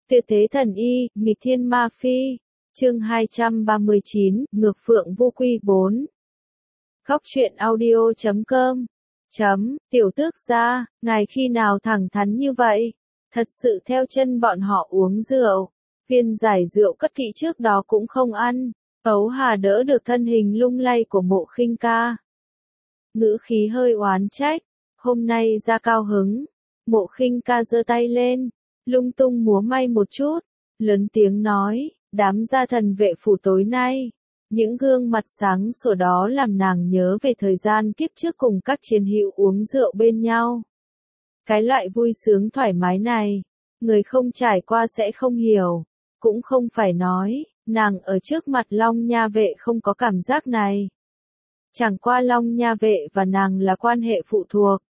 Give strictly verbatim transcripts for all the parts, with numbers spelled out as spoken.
Tuyệt thế thần y, nghịch thiên ma phi. Chương hai trăm ba mươi chín, Ngược Phượng Vô Quy bốn. Góc truyện audio chấm com. Chấm, tiểu tước gia, ngài khi nào thẳng thắn như vậy? Thật sự theo chân bọn họ uống rượu. Viên giải rượu cất kỹ trước đó cũng không ăn. Tấu Hà đỡ được thân hình lung lay của Mộ Khinh Ca. Ngữ khí hơi oán trách. Hôm nay ra cao hứng. Mộ Khinh Ca giơ tay lên, lung tung múa may một chút, lớn tiếng nói, đám gia thần vệ phủ tối nay. Những gương mặt sáng sủa đó làm nàng nhớ về thời gian kiếp trước cùng các chiến hữu uống rượu bên nhau. Cái loại vui sướng thoải mái này, người không trải qua sẽ không hiểu. Cũng không phải nói, nàng ở trước mặt Long Nha Vệ không có cảm giác này. Chẳng qua Long Nha Vệ và nàng là quan hệ phụ thuộc.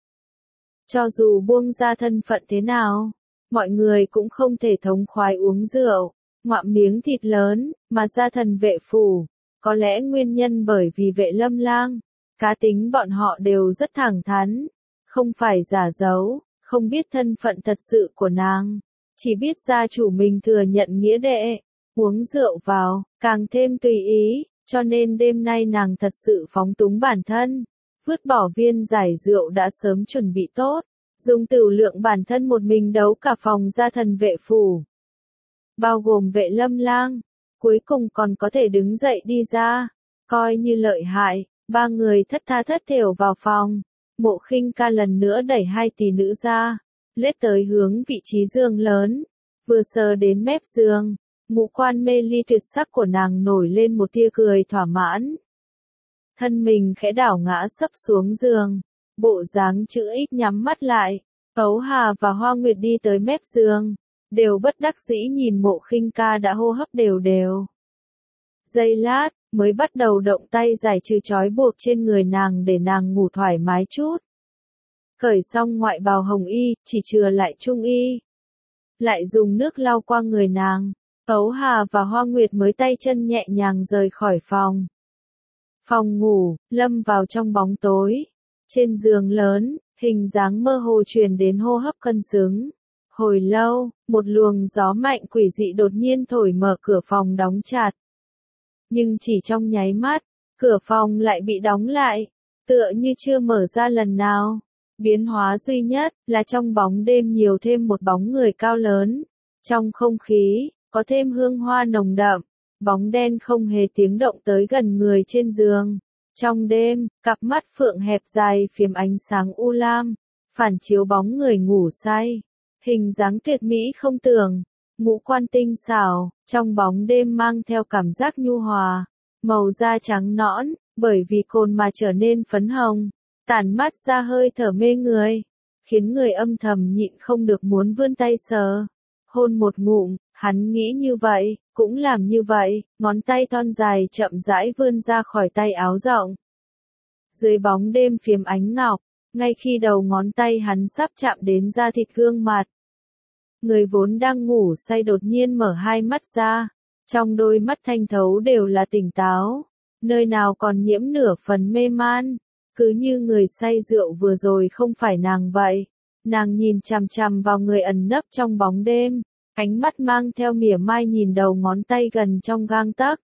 Cho dù buông ra thân phận thế nào, mọi người cũng không thể thống khoái uống rượu, ngoạm miếng thịt lớn, mà gia thần vệ phủ. Có lẽ nguyên nhân bởi vì Vệ Lâm Lang, cá tính bọn họ đều rất thẳng thắn, không phải giả dối, không biết thân phận thật sự của nàng, chỉ biết gia chủ mình thừa nhận nghĩa đệ, uống rượu vào, càng thêm tùy ý, cho nên đêm nay nàng thật sự phóng túng bản thân. Vứt bỏ viên giải rượu đã sớm chuẩn bị tốt, dùng tửu lượng bản thân một mình đấu cả phòng gia thần vệ phủ. Bao gồm Vệ Lâm Lang, cuối cùng còn có thể đứng dậy đi ra, coi như lợi hại, ba người thất tha thất thểu vào phòng. Mộ Khinh Ca lần nữa đẩy hai tỷ nữ ra, lết tới hướng vị trí giường lớn, vừa sờ đến mép giường, ngũ quan mê ly tuyệt sắc của nàng nổi lên một tia cười thỏa mãn. Thân mình khẽ đảo ngã sấp xuống giường, bộ dáng chữ X nhắm mắt lại. Tấu Hà và Hoa Nguyệt đi tới mép giường, đều bất đắc dĩ nhìn Mộ Khinh Ca đã hô hấp đều đều. Giây lát, mới bắt đầu động tay giải trừ trói buộc trên người nàng để nàng ngủ thoải mái chút. Cởi xong ngoại bào hồng y, chỉ chừa lại trung y. Lại dùng nước lau qua người nàng, Tấu Hà và Hoa Nguyệt mới tay chân nhẹ nhàng rời khỏi phòng. Phòng ngủ, lâm vào trong bóng tối. Trên giường lớn, hình dáng mơ hồ truyền đến hô hấp cân xứng. Hồi lâu, một luồng gió mạnh quỷ dị đột nhiên thổi mở cửa phòng đóng chặt. Nhưng chỉ trong nháy mắt, cửa phòng lại bị đóng lại, tựa như chưa mở ra lần nào. Biến hóa duy nhất là trong bóng đêm nhiều thêm một bóng người cao lớn. Trong không khí, có thêm hương hoa nồng đậm. Bóng đen không hề tiếng động tới gần người trên giường. Trong đêm, cặp mắt phượng hẹp dài phiếm ánh sáng u lam, phản chiếu bóng người ngủ say. Hình dáng tuyệt mỹ không tưởng, ngũ quan tinh xảo, trong bóng đêm mang theo cảm giác nhu hòa. Màu da trắng nõn, bởi vì cồn mà trở nên phấn hồng, tản mát ra hơi thở mê người, khiến người âm thầm nhịn không được muốn vươn tay sờ. Hôn một ngụm, hắn nghĩ như vậy, cũng làm như vậy, ngón tay thon dài chậm rãi vươn ra khỏi tay áo rộng. Dưới bóng đêm phiếm ánh ngọc, ngay khi đầu ngón tay hắn sắp chạm đến da thịt gương mặt. Người vốn đang ngủ say đột nhiên mở hai mắt ra, trong đôi mắt thanh thấu đều là tỉnh táo, nơi nào còn nhiễm nửa phần mê man, cứ như người say rượu vừa rồi không phải nàng vậy. Nàng nhìn chằm chằm vào người ẩn nấp trong bóng đêm, ánh mắt mang theo mỉa mai nhìn đầu ngón tay gần trong gang tấc.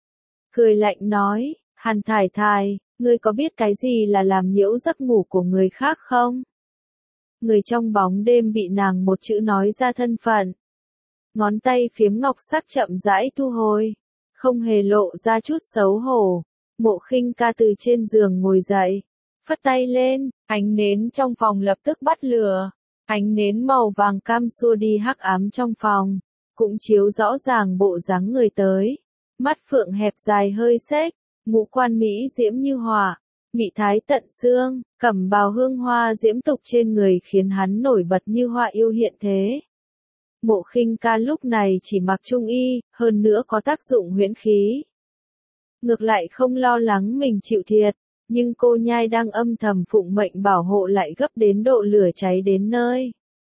Cười lạnh nói, Hàn Thải Thải, ngươi có biết cái gì là làm nhiễu giấc ngủ của người khác không? Người trong bóng đêm bị nàng một chữ nói ra thân phận. Ngón tay phiếm ngọc sắc chậm rãi thu hồi, không hề lộ ra chút xấu hổ. Mộ Khinh Ca từ trên giường ngồi dậy, phất tay lên, ánh nến trong phòng lập tức bắt lửa. Ánh nến màu vàng cam xua đi hắc ám trong phòng, cũng chiếu rõ ràng bộ dáng người tới. Mắt phượng hẹp dài hơi xếch, ngũ quan mỹ diễm như hỏa, mị thái tận xương, cẩm bào hương hoa diễm tục trên người khiến hắn nổi bật như hoa yêu hiện thế. Mộ Khinh Ca lúc này chỉ mặc trung y, hơn nữa có tác dụng huyễn khí. Ngược lại không lo lắng mình chịu thiệt. Nhưng cô nhai đang âm thầm phụng mệnh bảo hộ lại gấp đến độ lửa cháy đến nơi.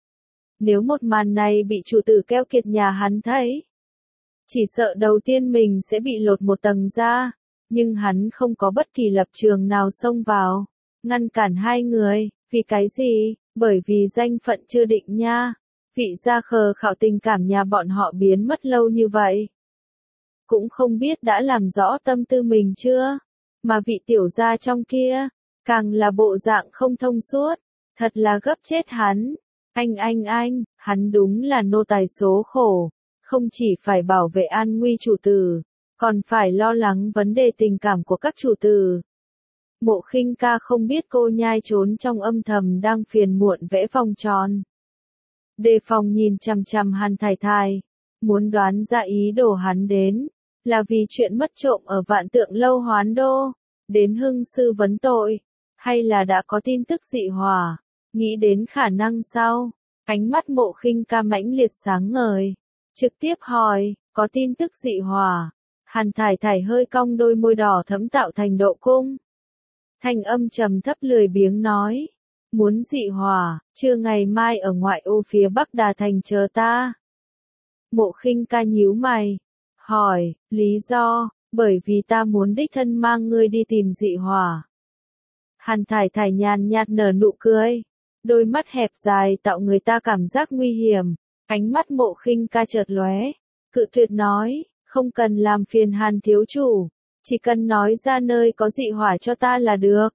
Nếu một màn này bị chủ tử keo kiệt nhà hắn thấy, chỉ sợ đầu tiên mình sẽ bị lột một tầng da, nhưng hắn không có bất kỳ lập trường nào xông vào, ngăn cản hai người. Vì cái gì? Bởi vì danh phận chưa định nha. Vị gia khờ khảo tình cảm nhà bọn họ biến mất lâu như vậy. Cũng không biết đã làm rõ tâm tư mình chưa, mà vị tiểu gia trong kia, càng là bộ dạng không thông suốt, thật là gấp chết hắn. Anh anh anh, hắn đúng là nô tài số khổ, không chỉ phải bảo vệ an nguy chủ tử, còn phải lo lắng vấn đề tình cảm của các chủ tử. Mộ Khinh Ca không biết cô nhai trốn trong âm thầm đang phiền muộn vẽ vòng tròn. Đề phòng nhìn chằm chằm Hàn Thải Thải, muốn đoán ra ý đồ hắn đến, là vì chuyện mất trộm ở Vạn Tượng Lâu Hoán Đô, đến hưng sư vấn tội, hay là đã có tin tức dị hỏa, nghĩ đến khả năng sau, ánh mắt Mộ Khinh Ca mãnh liệt sáng ngời, trực tiếp hỏi, có tin tức dị hỏa. Hàn Thải Thải hơi cong đôi môi đỏ thẫm tạo thành độ cung. Thanh âm trầm thấp lười biếng nói, muốn dị hỏa, trưa ngày mai ở ngoại ô phía Bắc Đà Thành chờ ta. Mộ Khinh Ca nhíu mày, hỏi, lý do, bởi vì ta muốn đích thân mang ngươi đi tìm dị hỏa. Hàn Thải Thải nhàn nhạt nở nụ cười, đôi mắt hẹp dài tạo người ta cảm giác nguy hiểm, ánh mắt Mộ Khinh Ca chợt lóe, cự tuyệt nói, không cần làm phiền Hàn thiếu chủ, chỉ cần nói ra nơi có dị hỏa cho ta là được.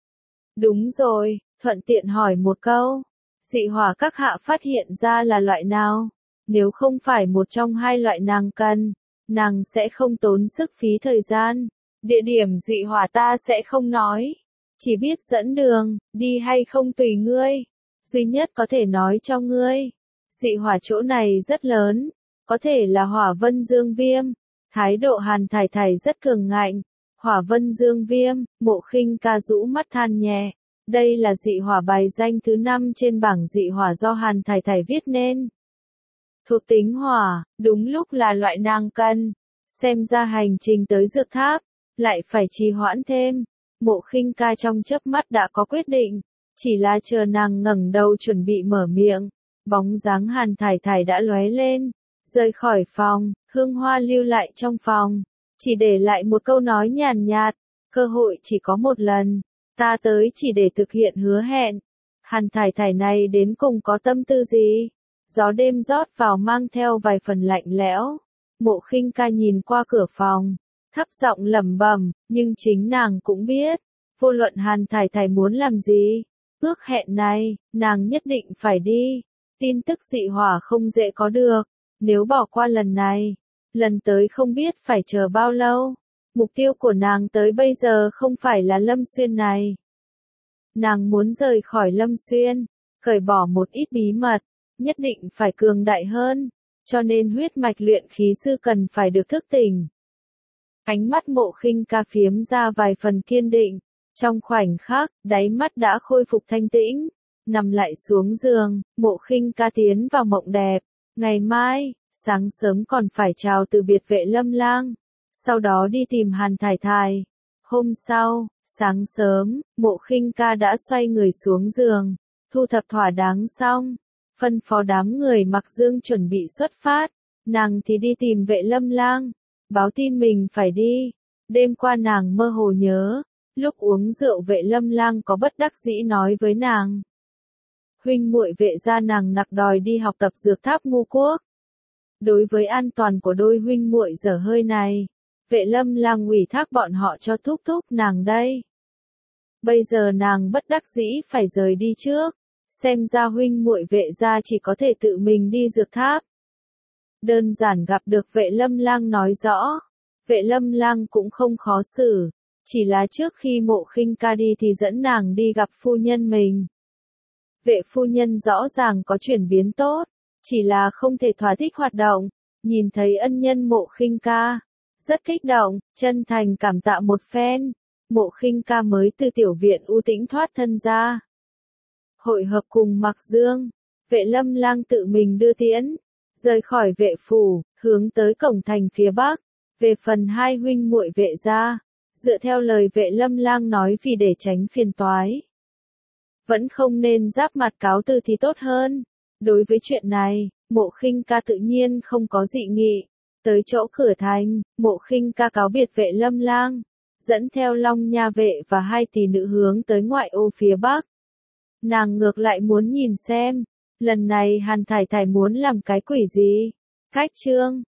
Đúng rồi, thuận tiện hỏi một câu, dị hỏa các hạ phát hiện ra là loại nào? Nếu không phải một trong hai loại nàng cần, nàng sẽ không tốn sức phí thời gian. Địa điểm dị hỏa ta sẽ không nói, chỉ biết dẫn đường, đi hay không tùy ngươi. Duy nhất có thể nói cho ngươi, dị hỏa chỗ này rất lớn, có thể là hỏa vân dương viêm. Thái độ Hàn Thải Thải rất cường ngạnh. Hỏa vân dương viêm, Mộ Khinh Ca rũ mắt than nhẹ. Đây là dị hỏa bài danh thứ năm trên bảng dị hỏa do Hàn Thải Thải viết nên. Thuộc tính hỏa, đúng lúc là loại nàng cần. Xem ra hành trình tới dược tháp, lại phải trì hoãn thêm. Mộ Khinh Ca trong chớp mắt đã có quyết định, chỉ là chờ nàng ngẩng đầu chuẩn bị mở miệng, bóng dáng Hàn Thải Thải đã lóe lên, rời khỏi phòng, hương hoa lưu lại trong phòng, chỉ để lại một câu nói nhàn nhạt, cơ hội chỉ có một lần, ta tới chỉ để thực hiện hứa hẹn. Hàn Thải Thải này đến cùng có tâm tư gì? Gió đêm rót vào mang theo vài phần lạnh lẽo. Mộ Khinh Ca nhìn qua cửa phòng, thấp giọng lẩm bẩm, nhưng chính nàng cũng biết, vô luận Hàn Thải Thải muốn làm gì, ước hẹn này, nàng nhất định phải đi. Tin tức dị hỏa không dễ có được, nếu bỏ qua lần này, lần tới không biết phải chờ bao lâu. Mục tiêu của nàng tới bây giờ không phải là Lâm Xuyên này. Nàng muốn rời khỏi Lâm Xuyên, cởi bỏ một ít bí mật, nhất định phải cường đại hơn, cho nên huyết mạch luyện khí sư cần phải được thức tỉnh. Ánh mắt Mộ Khinh Ca phiếm ra vài phần kiên định, trong khoảnh khắc, đáy mắt đã khôi phục thanh tĩnh, nằm lại xuống giường, Mộ Khinh Ca tiến vào mộng đẹp. Ngày mai, sáng sớm còn phải chào từ biệt Vệ Lâm Lang, sau đó đi tìm Hàn Thải Thải. Hôm sau, sáng sớm, Mộ Khinh Ca đã xoay người xuống giường, thu thập thỏa đáng xong, phân phó đám người mặc dương chuẩn bị xuất phát, nàng thì đi tìm Vệ Lâm Lang, báo tin mình phải đi. Đêm qua nàng mơ hồ nhớ, lúc uống rượu Vệ Lâm Lang có bất đắc dĩ nói với nàng. Huynh muội Vệ gia nàng nặc đòi đi học tập dược tháp Ngô Quốc. Đối với an toàn của đôi huynh muội dở hơi này, Vệ Lâm Lang ủy thác bọn họ cho thúc thúc nàng đây. Bây giờ nàng bất đắc dĩ phải rời đi trước, xem ra huynh muội Vệ gia chỉ có thể tự mình đi dược tháp. Đơn giản gặp được Vệ Lâm Lang nói rõ, Vệ Lâm Lang cũng không khó xử, chỉ là trước khi Mộ Khinh Ca đi thì dẫn nàng đi gặp phu nhân mình. Vệ phu nhân rõ ràng có chuyển biến tốt, chỉ là không thể thỏa thích hoạt động, nhìn thấy ân nhân Mộ Khinh Ca, rất kích động, chân thành cảm tạ một phen. Mộ Khinh Ca mới từ tiểu viện u tĩnh thoát thân ra. Hội hợp cùng Mặc Dương, Vệ Lâm Lang tự mình đưa tiễn, rời khỏi vệ phủ, hướng tới cổng thành phía bắc. Về phần hai huynh muội Vệ gia, dựa theo lời Vệ Lâm Lang nói vì để tránh phiền toái, vẫn không nên giáp mặt cáo từ thì tốt hơn. Đối với chuyện này, Mộ Khinh Ca tự nhiên không có dị nghị. Tới chỗ cửa thành, Mộ Khinh Ca cáo biệt Vệ Lâm Lang, dẫn theo Long Nha vệ và hai tỷ nữ hướng tới ngoại ô phía bắc. Nàng ngược lại muốn nhìn xem, Lần này Hàn Thải Thải muốn làm cái quỷ gì? Khách trương.